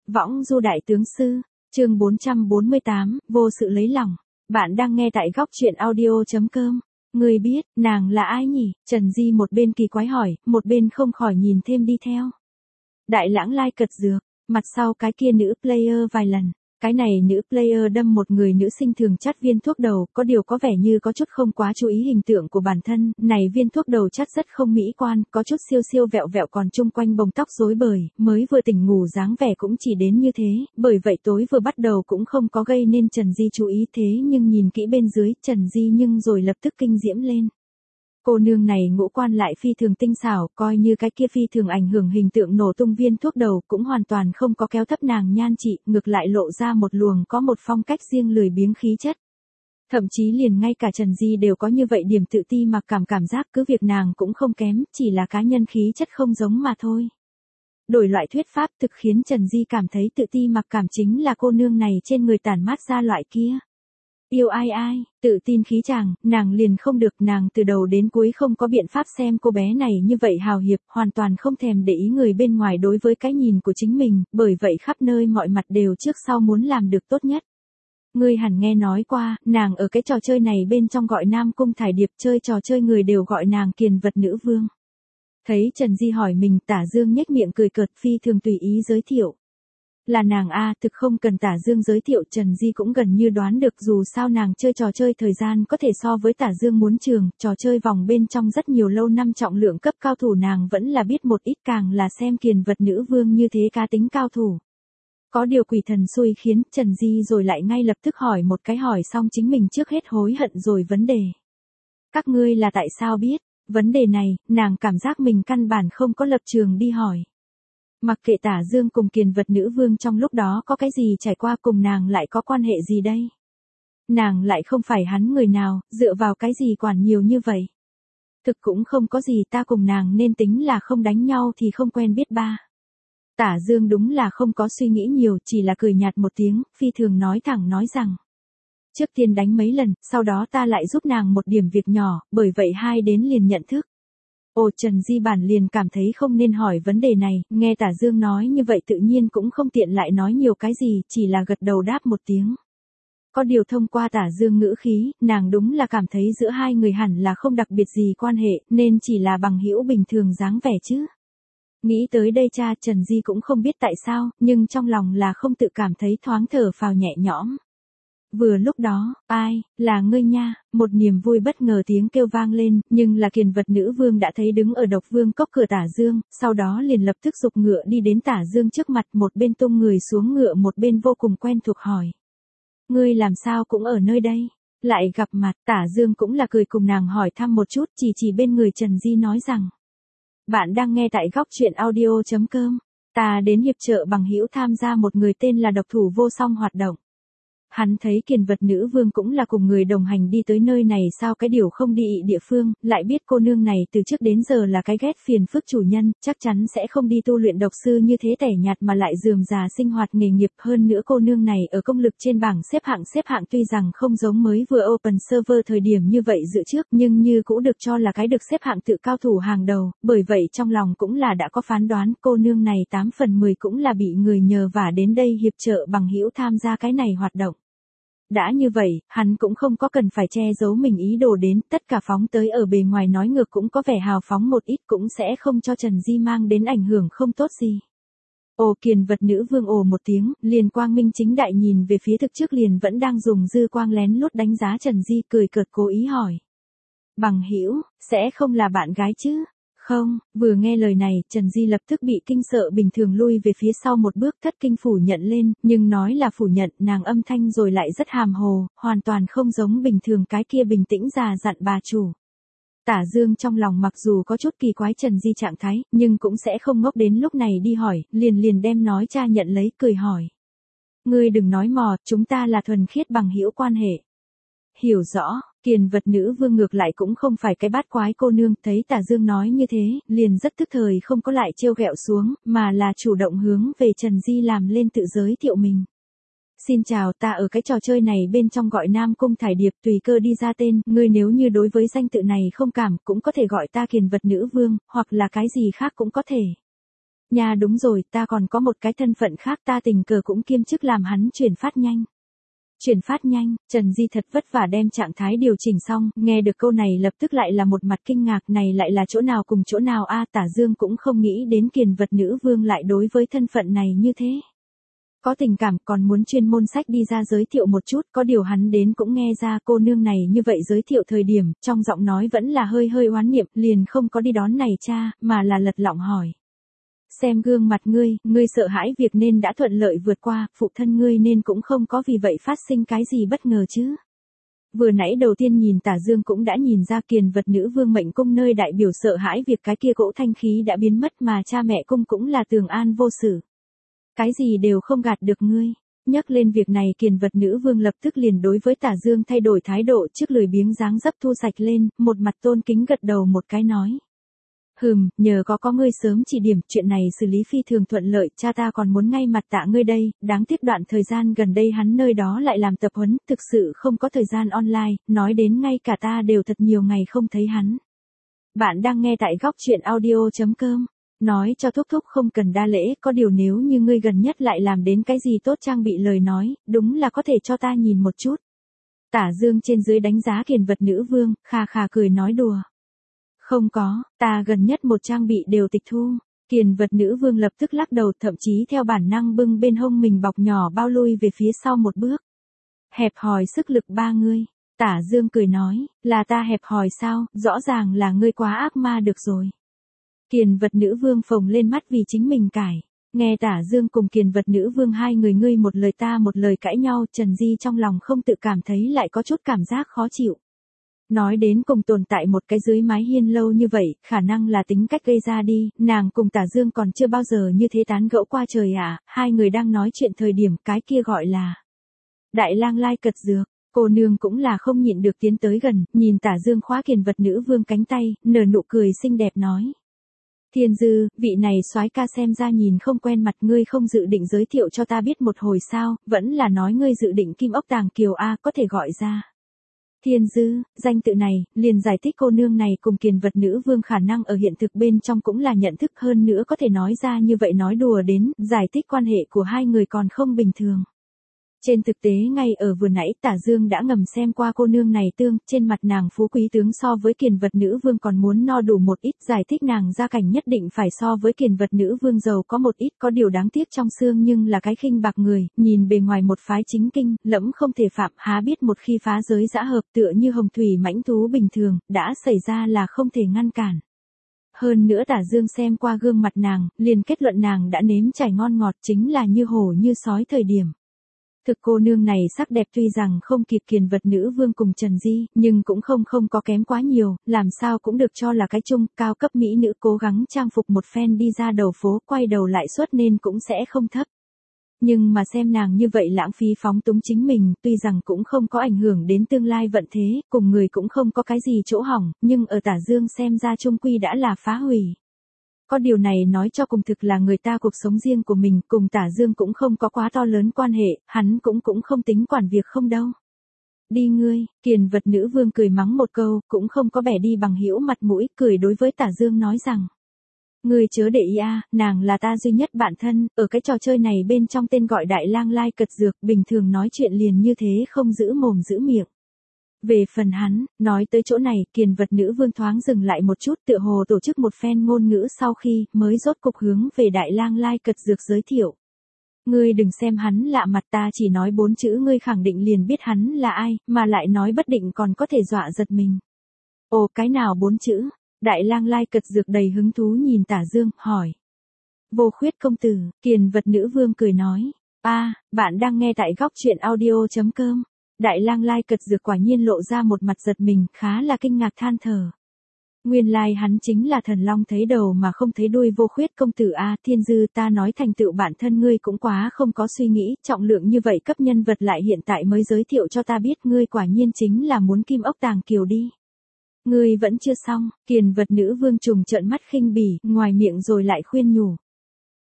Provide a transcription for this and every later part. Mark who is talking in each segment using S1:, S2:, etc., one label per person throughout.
S1: Võng du đại tướng sư, chương 448, vô sự lấy lòng. Bạn đang nghe tại góc truyện audio.com. Người biết, nàng là ai nhỉ? Trần Di một bên kỳ quái hỏi, một bên không khỏi nhìn thêm đi theo. Đại lãng lai cật dược, mặt sau cái kia nữ player vài lần. Cái này nữ player đâm một người nữ sinh thường chắt viên thuốc đầu, có điều có vẻ như có chút không quá chú ý hình tượng của bản thân, này viên thuốc đầu chắt rất không mỹ quan, có chút siêu siêu vẹo vẹo còn chung quanh bồng tóc rối bời, mới vừa tỉnh ngủ dáng vẻ cũng chỉ đến như thế, bởi vậy tối vừa bắt đầu cũng không có gây nên Trần Di chú ý thế nhưng nhìn kỹ bên dưới Trần Di nhưng rồi lập tức kinh diễm lên. Cô nương này ngũ quan lại phi thường tinh xảo, coi như cái kia phi thường ảnh hưởng hình tượng nổ tung viên thuốc đầu cũng hoàn toàn không có kéo thấp nàng nhan trị, ngược lại lộ ra một luồng có một phong cách riêng lười biếng khí chất. Thậm chí liền ngay cả Trần Di đều có như vậy điểm tự ti mặc cảm giác cứ việc nàng cũng không kém, chỉ là cá nhân khí chất không giống mà thôi. Đổi loại thuyết pháp thực khiến Trần Di cảm thấy tự ti mặc cảm chính là cô nương này trên người tản mát ra loại kia. Yêu ai ai, tự tin khí chàng, nàng liền không được, nàng từ đầu đến cuối không có biện pháp xem cô bé này như vậy hào hiệp, hoàn toàn không thèm để ý người bên ngoài đối với cái nhìn của chính mình, bởi vậy khắp nơi mọi mặt đều trước sau muốn làm được tốt nhất. Ngươi hẳn nghe nói qua, nàng ở cái trò chơi này bên trong gọi Nam Cung Thải Điệp, chơi trò chơi người đều gọi nàng kiền vật nữ vương. Thấy Trần Di hỏi mình, Tả Dương nhếch miệng cười cợt phi thường tùy ý giới thiệu. Là nàng a, thực không cần Tả Dương giới thiệu, Trần Di cũng gần như đoán được, dù sao nàng chơi trò chơi thời gian có thể so với Tả Dương muốn trường, trò chơi vòng bên trong rất nhiều lâu năm trọng lượng cấp cao thủ nàng vẫn là biết một ít, càng là xem kiền vật nữ vương như thế cá tính cao thủ. Có điều quỷ thần xui khiến Trần Di rồi lại ngay lập tức hỏi một cái hỏi xong chính mình trước hết hối hận rồi vấn đề. Các ngươi là tại sao biết? Vấn đề này, nàng cảm giác mình căn bản không có lập trường đi hỏi. Mặc kệ Tả Dương cùng kiền vật nữ vương trong lúc đó có cái gì trải qua cùng nàng lại có quan hệ gì đây? Nàng lại không phải hắn người nào, dựa vào cái gì quản nhiều như vậy? Thực cũng không có gì, ta cùng nàng nên tính là không đánh nhau thì không quen biết ba. Tả Dương đúng là không có suy nghĩ nhiều, chỉ là cười nhạt một tiếng, phi thường nói thẳng nói rằng. Trước tiên đánh mấy lần, sau đó ta lại giúp nàng một điểm việc nhỏ, bởi vậy hai đến liền nhận thức. Ồ, Trần Di bản liền cảm thấy không nên hỏi vấn đề này, nghe Tả Dương nói như vậy tự nhiên cũng không tiện lại nói nhiều cái gì, chỉ là gật đầu đáp một tiếng. Có điều thông qua Tả Dương ngữ khí, nàng đúng là cảm thấy giữa hai người hẳn là không đặc biệt gì quan hệ, nên chỉ là bằng hữu bình thường dáng vẻ chứ. Nghĩ tới đây cha, Trần Di cũng không biết tại sao, nhưng trong lòng là không tự cảm thấy thoáng thở phào nhẹ nhõm. Vừa lúc đó, ai, là ngươi nha, một niềm vui bất ngờ tiếng kêu vang lên, nhưng là kiền vật nữ vương đã thấy đứng ở độc vương cốc cửa Tả Dương, sau đó liền lập tức giục ngựa đi đến Tả Dương trước mặt, một bên tung người xuống ngựa một bên vô cùng quen thuộc hỏi. Ngươi làm sao cũng ở nơi đây? Lại gặp mặt, Tả Dương cũng là cười cùng nàng hỏi thăm một chút, chỉ bên người Trần Di nói rằng. Bạn đang nghe tại góc truyện audio.com, ta đến hiệp trợ bằng hữu tham gia một người tên là độc thủ vô song hoạt động. Hắn thấy kiền vật nữ vương cũng là cùng người đồng hành đi tới nơi này sao cái điều không đi địa phương, lại biết cô nương này từ trước đến giờ là cái ghét phiền phức chủ nhân, chắc chắn sẽ không đi tu luyện độc sư như thế tẻ nhạt mà lại rườm rà sinh hoạt nghề nghiệp, hơn nữa cô nương này ở công lực trên bảng xếp hạng tuy rằng không giống mới vừa open server thời điểm như vậy dự trước nhưng như cũng được cho là cái được xếp hạng tự cao thủ hàng đầu, bởi vậy trong lòng cũng là đã có phán đoán cô nương này 8 phần 10 cũng là bị người nhờ vả đến đây hiệp trợ bằng hữu tham gia cái này hoạt động. Đã như vậy, hắn cũng không có cần phải che giấu mình ý đồ đến, tất cả phóng tới ở bề ngoài nói ngược cũng có vẻ hào phóng một ít cũng sẽ không cho Trần Di mang đến ảnh hưởng không tốt gì. Ồ, kiền vật nữ vương ồ một tiếng, liền quang minh chính đại nhìn về phía thực trước liền vẫn đang dùng dư quang lén lút đánh giá Trần Di, cười cợt cố ý hỏi. Bằng hữu, sẽ không là bạn gái chứ? Không, vừa nghe lời này, Trần Di lập tức bị kinh sợ bình thường lui về phía sau một bước thất kinh phủ nhận lên, nhưng nói là phủ nhận, nàng âm thanh rồi lại rất hàm hồ, hoàn toàn không giống bình thường cái kia bình tĩnh già dặn bà chủ. Tả Dương trong lòng mặc dù có chút kỳ quái Trần Di trạng thái, nhưng cũng sẽ không ngốc đến lúc này đi hỏi, liền đem nói cha nhận lấy, cười hỏi. Ngươi đừng nói mò, chúng ta là thuần khiết bằng hữu quan hệ. Hiểu rõ. Kiền vật nữ vương ngược lại cũng không phải cái bát quái cô nương, thấy Tả Dương nói như thế, liền rất tức thời không có lại trêu ghẹo xuống, mà là chủ động hướng về Trần Di làm lên tự giới thiệu mình. Xin chào, ta ở cái trò chơi này bên trong gọi Nam Cung Thải Điệp, tùy cơ đi ra tên, ngươi nếu như đối với danh tự này không cảm cũng có thể gọi ta kiền vật nữ vương, hoặc là cái gì khác cũng có thể. Nha đúng rồi, ta còn có một cái thân phận khác, ta tình cờ cũng kiêm chức làm hắn chuyển phát nhanh. Chuyển phát nhanh, Trần Di thật vất vả đem trạng thái điều chỉnh xong, nghe được câu này lập tức lại là một mặt kinh ngạc, này lại là chỗ nào cùng chỗ nào a. Tả Dương cũng không nghĩ đến Kiền Vật Nữ Vương lại đối với thân phận này như thế. Có tình cảm, còn muốn chuyên môn sách đi ra giới thiệu một chút, có điều hắn đến cũng nghe ra cô nương này như vậy giới thiệu thời điểm, trong giọng nói vẫn là hơi hơi oán niệm, liền không có đi đón này cha, mà là lật lọng hỏi. Xem gương mặt ngươi sợ hãi việc nên đã thuận lợi vượt qua, phụ thân ngươi nên cũng không có vì vậy phát sinh cái gì bất ngờ chứ. Vừa nãy đầu tiên nhìn Tả Dương cũng đã nhìn ra Kiền Vật Nữ Vương mệnh cung nơi đại biểu sợ hãi việc cái kia cỗ thanh khí đã biến mất, mà cha mẹ cung cũng là tường an vô sự. Cái gì đều không gạt được ngươi. Nhắc lên việc này, Kiền Vật Nữ Vương lập tức liền đối với Tả Dương thay đổi thái độ, trước lười biếng dáng dấp thu sạch lên, một mặt tôn kính gật đầu một cái nói. Nhờ có ngươi sớm chỉ điểm, chuyện này xử lý phi thường thuận lợi, cha ta còn muốn ngay mặt tạ ngươi đây, đáng tiếc đoạn thời gian gần đây hắn nơi đó lại làm tập huấn, thực sự không có thời gian online, nói đến ngay cả ta đều thật nhiều ngày không thấy hắn. Bạn đang nghe tại góc truyện audio.com. Nói cho thúc thúc không cần đa lễ, có điều nếu như ngươi gần nhất lại làm đến cái gì tốt trang bị lời nói, đúng là có thể cho ta nhìn một chút. Tả Dương trên dưới đánh giá Kiền Vật Nữ Vương, khà khà cười nói đùa. Không có, ta gần nhất một trang bị đều tịch thu. Kiền Vật Nữ Vương lập tức lắc đầu, thậm chí theo bản năng bưng bên hông mình bọc nhỏ bao lui về phía sau một bước. Hẹp hòi sức lực ba ngươi. Tả Dương cười nói, là ta hẹp hòi sao, rõ ràng là ngươi quá ác ma được rồi. Kiền Vật Nữ Vương phồng lên mắt vì chính mình cãi. Nghe Tả Dương cùng Kiền Vật Nữ Vương hai người ngươi một lời ta một lời cãi nhau, Trần Di trong lòng không tự cảm thấy lại có chút cảm giác khó chịu. Nói đến cùng tồn tại một cái dưới mái hiên lâu như vậy, khả năng là tính cách gây ra đi, nàng cùng Tả Dương còn chưa bao giờ như thế tán gẫu qua trời ạ, hai người đang nói chuyện thời điểm cái kia gọi là Đại Lang Lai Cật Dược. Cô nương cũng là không nhịn được tiến tới gần, nhìn Tả Dương khóa Kiền Vật Nữ Vương cánh tay, nở nụ cười xinh đẹp nói. Thiên Dư, vị này soái ca xem ra nhìn không quen mặt, ngươi không dự định giới thiệu cho ta biết một hồi sao, vẫn là nói ngươi dự định Kim Ốc Tàng Kiều a, có thể gọi ra. Thiên Dư, danh tự này, liền giải thích cô nương này cùng Kiền Vật Nữ Vương khả năng ở hiện thực bên trong cũng là nhận thức, hơn nữa có thể nói ra như vậy nói đùa đến, giải thích quan hệ của hai người còn không bình thường. Trên thực tế ngay ở vừa nãy Tả Dương đã ngầm xem qua cô nương này tương, trên mặt nàng phú quý tướng so với Kiền Vật Nữ Vương còn muốn no đủ một ít, giải thích nàng gia cảnh nhất định phải so với Kiền Vật Nữ Vương giàu có một ít, có điều đáng tiếc trong xương nhưng là cái khinh bạc người, nhìn bề ngoài một phái chính kinh, lẫm không thể phạm, há biết một khi phá giới dã hợp tựa như hồng thủy mãnh thú bình thường, đã xảy ra là không thể ngăn cản. Hơn nữa Tả Dương xem qua gương mặt nàng, liền kết luận nàng đã nếm trải ngon ngọt, chính là như hổ như sói thời điểm. Thực cô nương này sắc đẹp tuy rằng không kịp Kiền Vật Nữ Vương cùng Trần Di, nhưng cũng không có kém quá nhiều, làm sao cũng được cho là cái chung, cao cấp mỹ nữ cố gắng trang phục một phen đi ra đầu phố, quay đầu lại suốt nên cũng sẽ không thấp. Nhưng mà xem nàng như vậy lãng phí phóng túng chính mình, tuy rằng cũng không có ảnh hưởng đến tương lai vận thế, cùng người cũng không có cái gì chỗ hỏng, nhưng ở Tả Dương xem ra chung quy đã là phá hủy. Có điều này nói cho cùng thực là người ta cuộc sống riêng của mình, cùng Tả Dương cũng không có quá to lớn quan hệ, hắn cũng không tính quản việc không đâu. Đi ngươi, Kiền Vật Nữ Vương cười mắng một câu, cũng không có bẻ đi bằng hữu mặt mũi, cười đối với Tả Dương nói rằng. Ngươi chớ để ý a, nàng là ta duy nhất bạn thân, ở cái trò chơi này bên trong tên gọi Đại Lang Lai Cật Dược, bình thường nói chuyện liền như thế không giữ mồm giữ miệng. Về phần hắn, nói tới chỗ này, Kiền Vật Nữ Vương thoáng dừng lại một chút, tựa hồ tổ chức một phen ngôn ngữ sau khi, mới rốt cục hướng về Đại Lang Lai Cật Dược giới thiệu. Ngươi đừng xem hắn lạ mặt, ta chỉ nói 4 chữ ngươi khẳng định liền biết hắn là ai, mà lại nói bất định còn có thể dọa giật mình. Ồ, cái nào 4 chữ? Đại Lang Lai Cật Dược đầy hứng thú nhìn Tả Dương, hỏi. Vô Khuyết công tử, Kiền Vật Nữ Vương cười nói. Bạn đang nghe tại góc truyện audio.com. Đại Lang Lai Cật Dược quả nhiên lộ ra một mặt giật mình, khá là kinh ngạc than thở. Nguyên lai hắn chính là thần long thấy đầu mà không thấy đuôi Vô Khuyết công tử a. Thiên Dư, ta nói thành tựu bản thân ngươi cũng quá không có suy nghĩ, trọng lượng như vậy cấp nhân vật lại hiện tại mới giới thiệu cho ta biết, ngươi quả nhiên chính là muốn Kim Ốc Tàng Kiều đi. Ngươi vẫn chưa xong, Kiền Vật Nữ Vương trùng trợn mắt khinh bỉ, ngoài miệng rồi lại khuyên nhủ.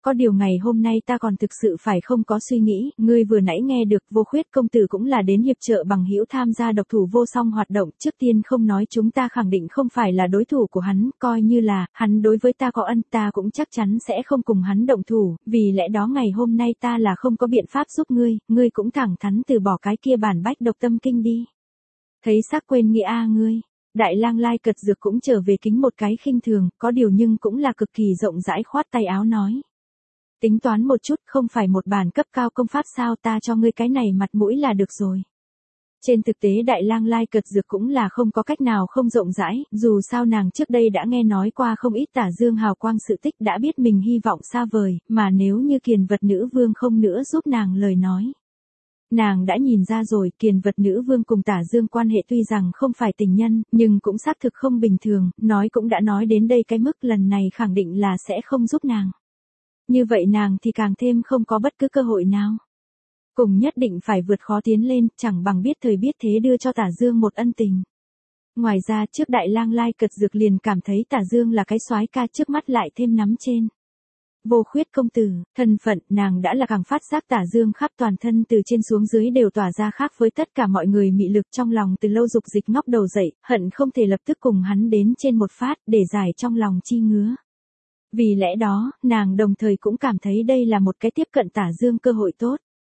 S1: Có điều ngày hôm nay ta còn thực sự phải không có suy nghĩ, ngươi vừa nãy nghe được Vô Khuyết công tử cũng là đến hiệp trợ bằng hữu tham gia độc thủ vô song hoạt động, trước tiên không nói chúng ta khẳng định không phải là đối thủ của hắn, coi như là, hắn đối với ta có ân ta cũng chắc chắn sẽ không cùng hắn động thủ, vì lẽ đó ngày hôm nay ta là không có biện pháp giúp ngươi cũng thẳng thắn từ bỏ cái kia bản bách độc tâm kinh đi. Thấy xác quên nghĩa a ngươi. Đại lang lai cật dược cũng trở về kính một cái khinh thường, có điều nhưng cũng là cực kỳ rộng rãi khoát tay áo nói. Tính toán một chút không phải một bản cấp cao công pháp sao ta cho ngươi cái này mặt mũi là được rồi. Trên thực tế đại lang lai cật dược cũng là không có cách nào không rộng rãi, dù sao nàng trước đây đã nghe nói qua không ít tả dương hào quang sự tích đã biết mình hy vọng xa vời, mà nếu như kiền vật nữ vương không nữa giúp nàng lời nói. Nàng đã nhìn ra rồi, kiền vật nữ vương cùng tả dương quan hệ tuy rằng không phải tình nhân, nhưng cũng xác thực không bình thường, nói cũng đã nói đến đây cái mức lần này khẳng định là sẽ không giúp nàng. Như vậy nàng thì càng thêm không có bất cứ cơ hội nào. Cùng nhất định phải vượt khó tiến lên, chẳng bằng biết thời biết thế đưa cho tả dương một ân tình. Ngoài ra trước đại lang lai cật dược liền cảm thấy tả dương là cái soái ca trước mắt lại thêm nắm trên. Vô Khuyết công tử, thân phận, nàng đã là càng phát giác tả dương khắp toàn thân từ trên xuống dưới đều tỏa ra khác với tất cả mọi người mị lực trong lòng từ lâu dục dịch ngóc đầu dậy, hận không thể lập tức cùng hắn đến trên một phát để giải trong lòng chi ngứa. Vì lẽ đó, nàng đồng thời cũng cảm thấy đây là một cái tiếp cận tả dương cơ hội tốt.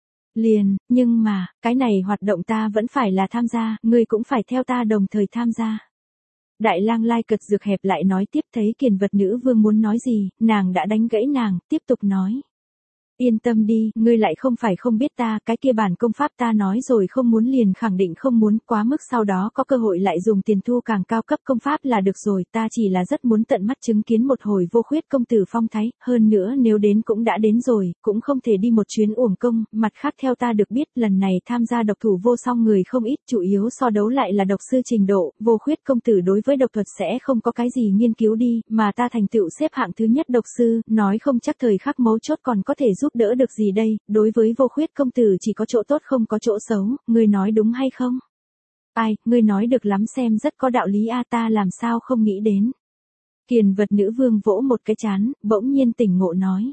S1: Nhưng mà, cái này hoạt động ta vẫn phải là tham gia, ngươi cũng phải theo ta đồng thời tham gia. Đại lang lai cật dược hẹp lại nói tiếp thấy kiền vật nữ vương muốn nói gì, nàng đã đánh gãy nàng, tiếp tục nói. Yên tâm đi, ngươi lại không phải không biết ta, cái kia bản công pháp ta nói rồi không muốn liền khẳng định không muốn, quá mức sau đó có cơ hội lại dùng tiền thu càng cao cấp công pháp là được rồi, ta chỉ là rất muốn tận mắt chứng kiến một hồi Vô Khuyết công tử phong thái, hơn nữa nếu đến cũng đã đến rồi, cũng không thể đi một chuyến uổng công, mặt khác theo ta được biết lần này tham gia độc thủ vô song người không ít, chủ yếu so đấu lại là độc sư trình độ, Vô Khuyết công tử đối với độc thuật sẽ không có cái gì nghiên cứu đi, mà ta thành tựu xếp hạng thứ nhất độc sư, nói không chắc thời khắc mấu chốt còn có thể giúp đỡ được gì đây, đối với Vô Khuyết công tử chỉ có chỗ tốt không có chỗ xấu, ngươi nói đúng hay không? Ai, ngươi nói được lắm xem rất có đạo lý a ta làm sao không nghĩ đến. Kiền vật nữ vương vỗ một cái chán, bỗng nhiên tỉnh ngộ nói.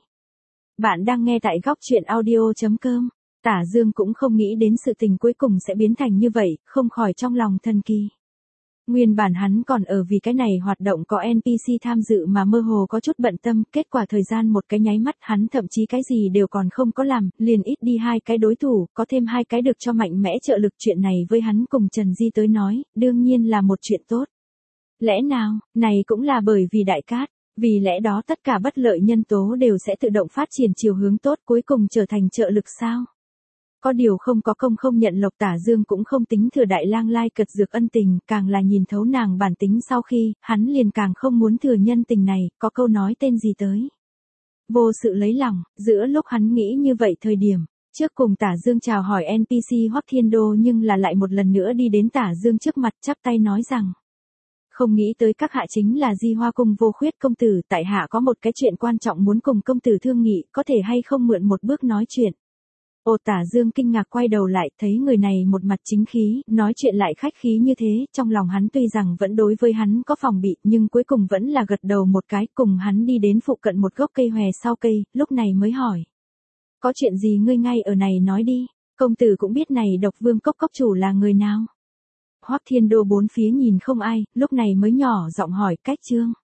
S1: Bạn đang nghe tại góc truyện audio.com, tả dương cũng không nghĩ đến sự tình cuối cùng sẽ biến thành như vậy, không khỏi trong lòng thần kỳ. Nguyên bản hắn còn ở vì cái này hoạt động có NPC tham dự mà mơ hồ có chút bận tâm, kết quả thời gian một cái nháy mắt hắn thậm chí cái gì đều còn không có làm, liền ít đi hai cái đối thủ, có thêm hai cái được cho mạnh mẽ trợ lực chuyện này với hắn cùng Trần Di tới nói, đương nhiên là một chuyện tốt. Lẽ nào, này cũng là bởi vì đại cát, vì lẽ đó tất cả bất lợi nhân tố đều sẽ tự động phát triển chiều hướng tốt cuối cùng trở thành trợ lực sao? Có điều không có công không nhận lộc tả dương cũng không tính thừa đại lang lai cật dược ân tình, càng là nhìn thấu nàng bản tính sau khi, hắn liền càng không muốn thừa nhân tình này, có câu nói tên gì tới. Vô sự lấy lòng, giữa lúc hắn nghĩ như vậy thời điểm, trước cùng tả dương chào hỏi NPC Hoắc Thiên Đô nhưng là lại một lần nữa đi đến tả dương trước mặt chắp tay nói rằng. Không nghĩ tới các hạ chính là Di Hoa Cung Vô Khuyết công tử, tại hạ có một cái chuyện quan trọng muốn cùng công tử thương nghị, có thể hay không mượn một bước nói chuyện. Ồ tả dương kinh ngạc quay đầu lại, thấy người này một mặt chính khí, nói chuyện lại khách khí như thế, trong lòng hắn tuy rằng vẫn đối với hắn có phòng bị, nhưng cuối cùng vẫn là gật đầu một cái, cùng hắn đi đến phụ cận một gốc cây hòe sau cây, lúc này mới hỏi. Có chuyện gì ngươi ngay ở này nói đi, công tử cũng biết này Độc Vương Cốc cốc chủ là người nào. Hoắc Thiên Đô bốn phía nhìn không ai, lúc này mới nhỏ giọng hỏi cách Trương.